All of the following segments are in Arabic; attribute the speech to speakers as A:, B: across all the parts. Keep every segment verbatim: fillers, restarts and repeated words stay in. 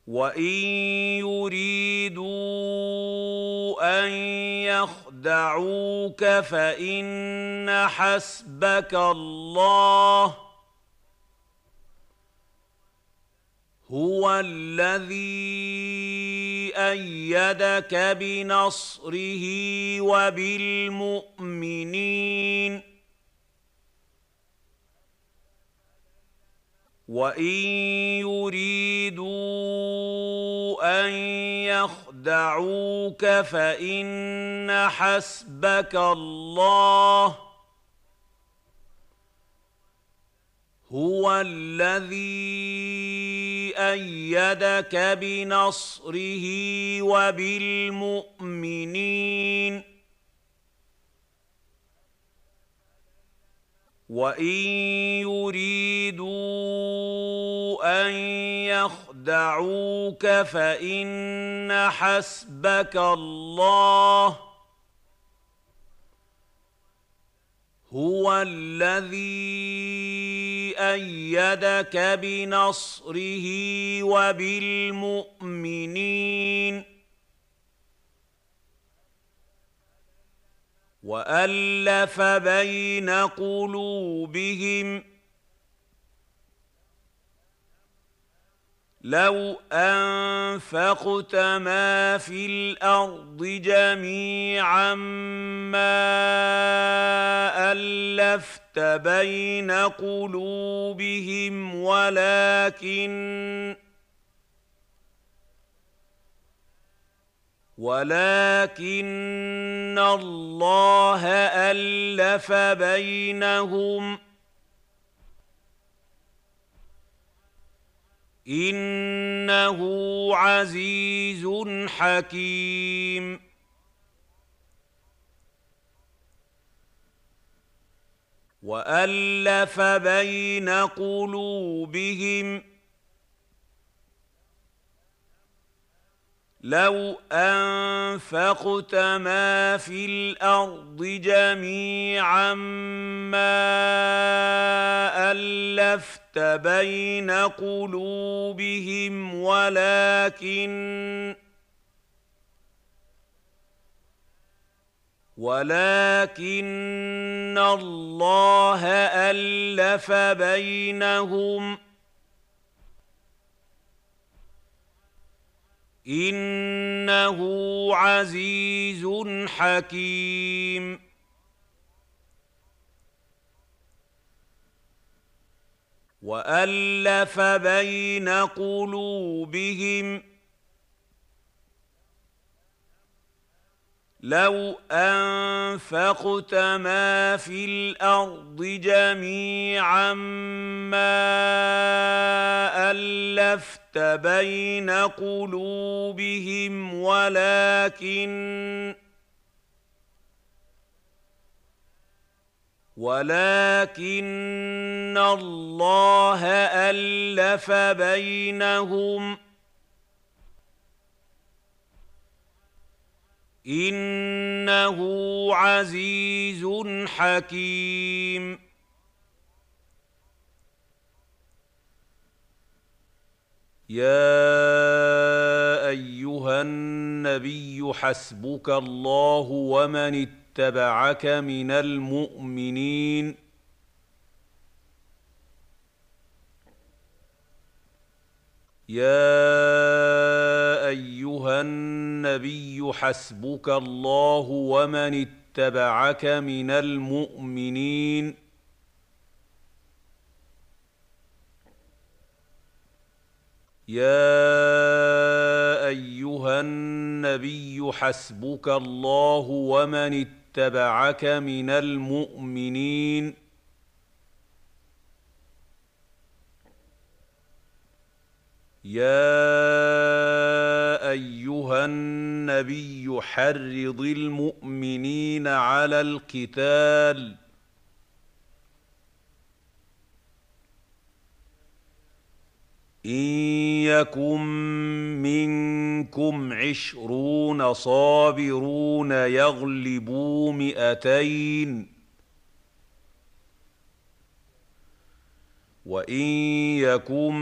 A: وَإِن يُرِيدُوا أَن يَخْدَعُوكَ فَإِنَّ حَسْبَكَ اللَّهُ هُوَ الَّذِي أَيَّدَكَ بِنَصْرِهِ وَبِالْمُؤْمِنِينَ وَإِن يُرِيدُوا أَن يَخْدَعُوكَ فَإِنَّ حَسْبَكَ اللَّهُ هُوَ الَّذِي أَيَّدَكَ بِنَصْرِهِ وَبِالْمُؤْمِنِينَ وَإِن يُرِيدُوا أَن يَخْدَعُوكَ فَإِنَّ حَسْبَكَ اللَّهُ هُوَ الَّذِي أَيَّدَكَ بِنَصْرِهِ وَبِالْمُؤْمِنِينَ وَأَلَّفَ بَيْنَ قُلُوبِهِمْ لَوْ أَنفَقْتَ مَا فِي الْأَرْضِ جَمِيعًا مَّا أَلَّفْتَ بَيْنَ قُلُوبِهِمْ وَلَٰكِنَّ وَلَٰكِنَّ اللَّهَ أَلَّفَ بَيْنَهُمْ ۚ إِنَّهُ عَزِيزٌ حَكِيمٌ وَأَلَّفَ بَيْنَ قُلُوبِهِمْ لَوْ أَنفَقْتَ مَا فِي الْأَرْضِ جَمِيعًا مَّا أَلَّفْتَ بَيْنَ قُلُوبِهِمْ وَلَٰكِنَّ وَلَٰكِنَّ اللَّهَ أَلَّفَ بَيْنَهُمْ ۚ إِنَّهُ عَزِيزٌ حَكِيمٌ وَأَلَّفَ بَيْنَ قُلُوبِهِمْ لَوْ أَنفَقْتَ مَا فِي الْأَرْضِ جَمِيعًا مَّا أَلَّفْتَ بَيْنَ قُلُوبِهِمْ وَلَٰكِنَّ وَلَٰكِنَّ اللَّهَ أَلَّفَ بَيْنَهُمْ ۚ إِنَّهُ عَزِيزٌ حَكِيمٌ يَا أَيُّهَا النَّبِيُّ حَسْبُكَ اللَّهُ وَمَنِ اتَّبَعَكَ مِنَ الْمُؤْمِنِينَ يَا أَيُّهَا النَّبِيُّ حَسْبُكَ اللَّهُ وَمَنِ اتَّبَعَكَ مِنَ الْمُؤْمِنِينَ يَا أَيُّهَا النَّبِيُّ حَسْبُكَ اللَّهُ وَمَنِ اتَّبَعَكَ مِنَ الْمُؤْمِنِينَ يَا أَيُّهَا النَّبِيُّ حَرِّضِ الْمُؤْمِنِينَ عَلَى الْقِتَالِ إِن يَكُن مِّنكُمْ عِشْرُونَ صَابِرُونَ يَغْلِبُوا مِائَتَيْنِ وإن يكن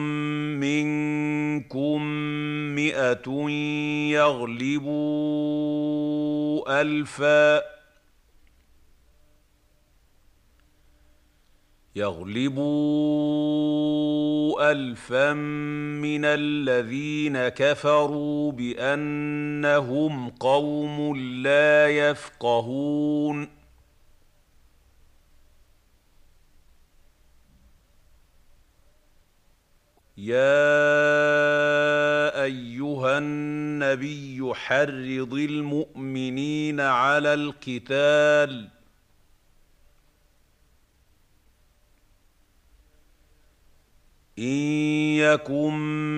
A: منكم مئة يغلبوا ألفا يغلبوا ألفا من الذين كفروا بأنهم قوم لا يفقهون يا أيها النبي حرض المؤمنين على القتال إن يكن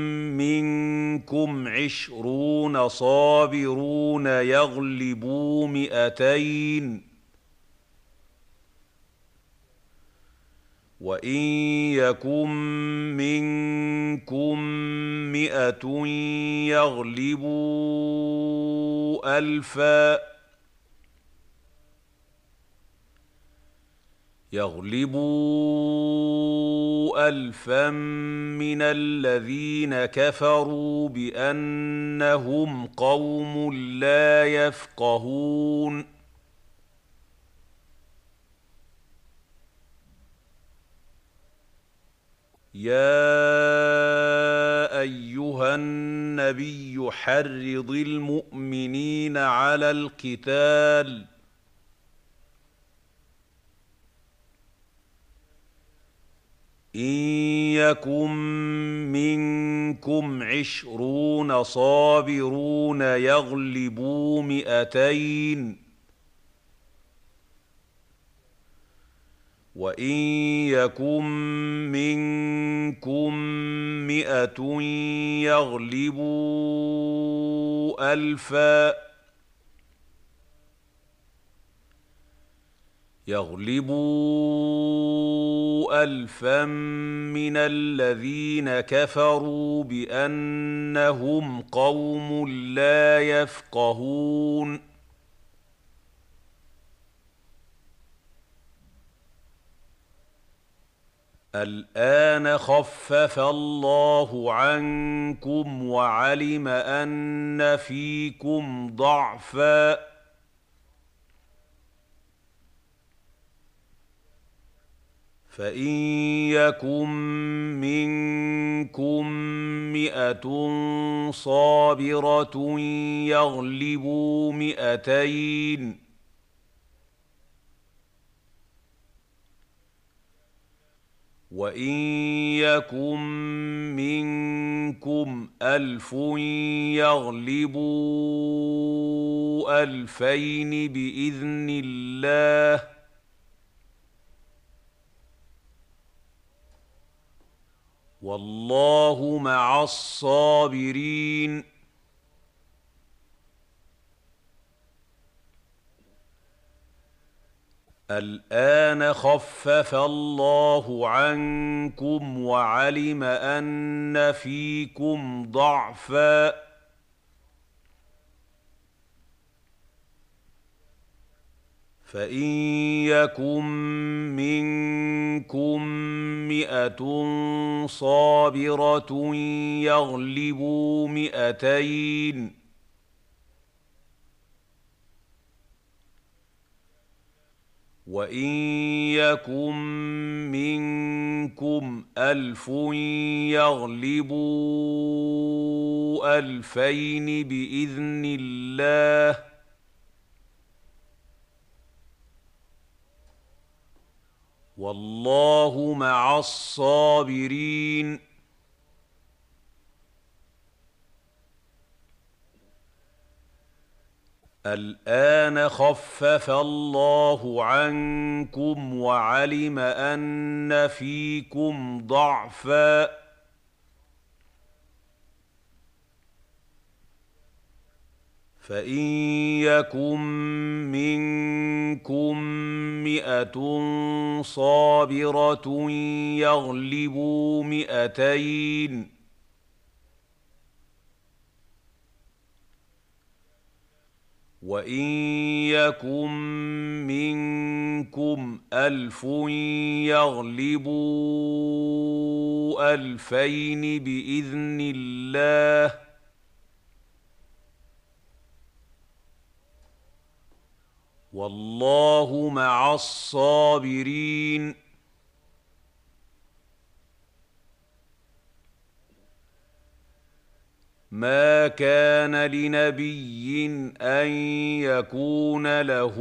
A: منكم عشرون صابرون يغلبوا مئتين وإن يكن منكم مئة يغلبوا ألفا يغلبوا ألفا من الذين كفروا بأنهم قوم لا يفقهون يا أيها النبي حرض المؤمنين على القتال إن يكن منكم عشرون صابرون يغلبوا مئتين وإن يكن منكم مئة يغلبوا ألفا يغلبوا ألفا من الذين كفروا بأنهم قوم لا يفقهون الآن خفف الله عنكم وعلم أن فيكم ضعفاً فإن يكن منكم مئة صابرة يغلبوا مئتين وإن يكن منكم ألف يغلبوا ألفين بإذن الله والله مع الصابرين الآن خفف الله عنكم وعلم أن فيكم ضعفاً فإن يكن منكم مئة صابرة يغلبوا مئتين وإن يكن منكم ألف يغلبوا ألفين بإذن الله والله مع الصابرين الآن خفف الله عنكم وعلم أن فيكم ضعفاً فإن يكن منكم مئة صابرة يغلبوا مئتين وإن يكن منكم ألف يغلبوا ألفين بإذن الله والله مع الصابرين. ما كان لنبي أن يكون له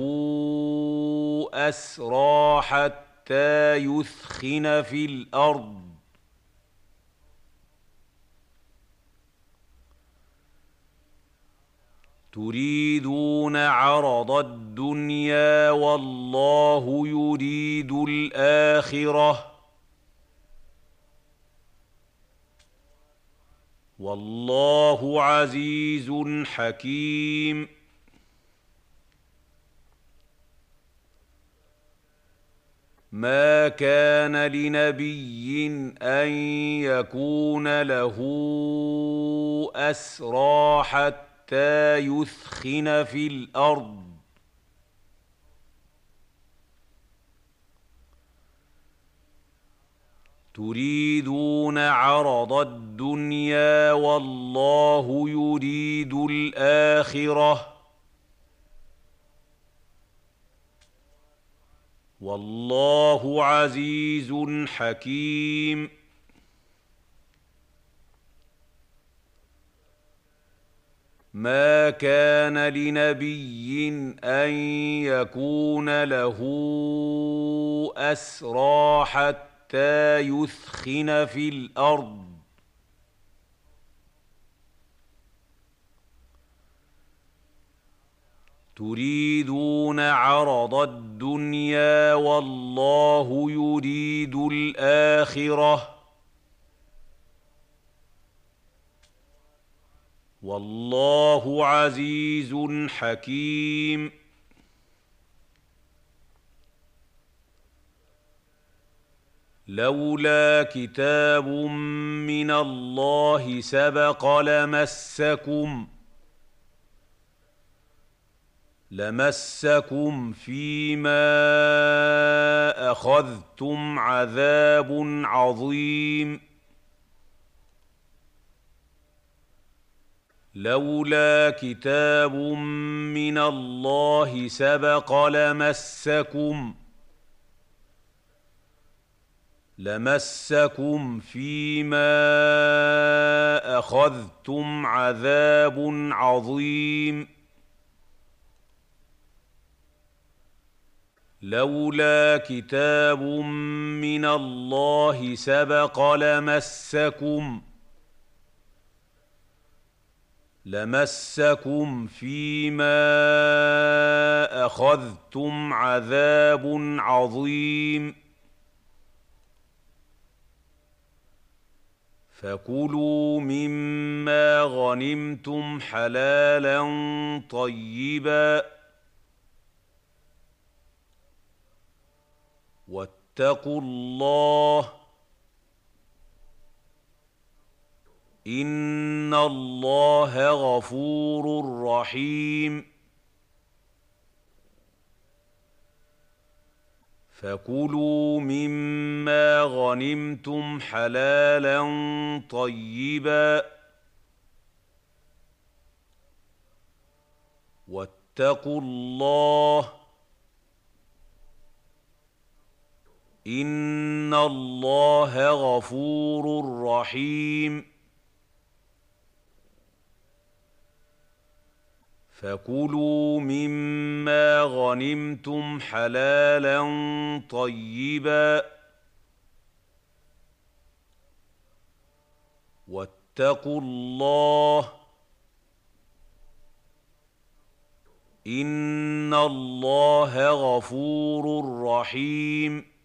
A: أسرى حتى يثخن في الأرض تريدون عرض الدنيا والله يريد الآخرة والله عزيز حكيم. ما كان لنبي أن يكون له أسرى حتى يثخن في الأرض تريدون عرض الدنيا والله يريد الآخرة والله عزيز حكيم. ما كان لنبي أن يكون له أسرى حتى يثخن في الأرض تريدون عرض الدنيا والله يريد الآخرة والله عزيز حكيم. لولا كتاب من الله سبق لمسكم لمسكم فيما أخذتم عذاب عظيم. لولا كتاب من الله سبق لمسكم لمسكم فيما أخذتم عذاب عظيم. لولا كتاب من الله سبق لمسكم لمسكم فيما أخذتم عذاب عظيم. فكلوا مما غنمتم حلالا طيبا واتقوا الله إن الله غفور رحيم. فكلوا مما غنمتم حلالا طيبا واتقوا الله إن الله غفور رحيم. فكلوا مما غنمتم حلالا طيبا واتقوا الله إن الله غفور رحيم.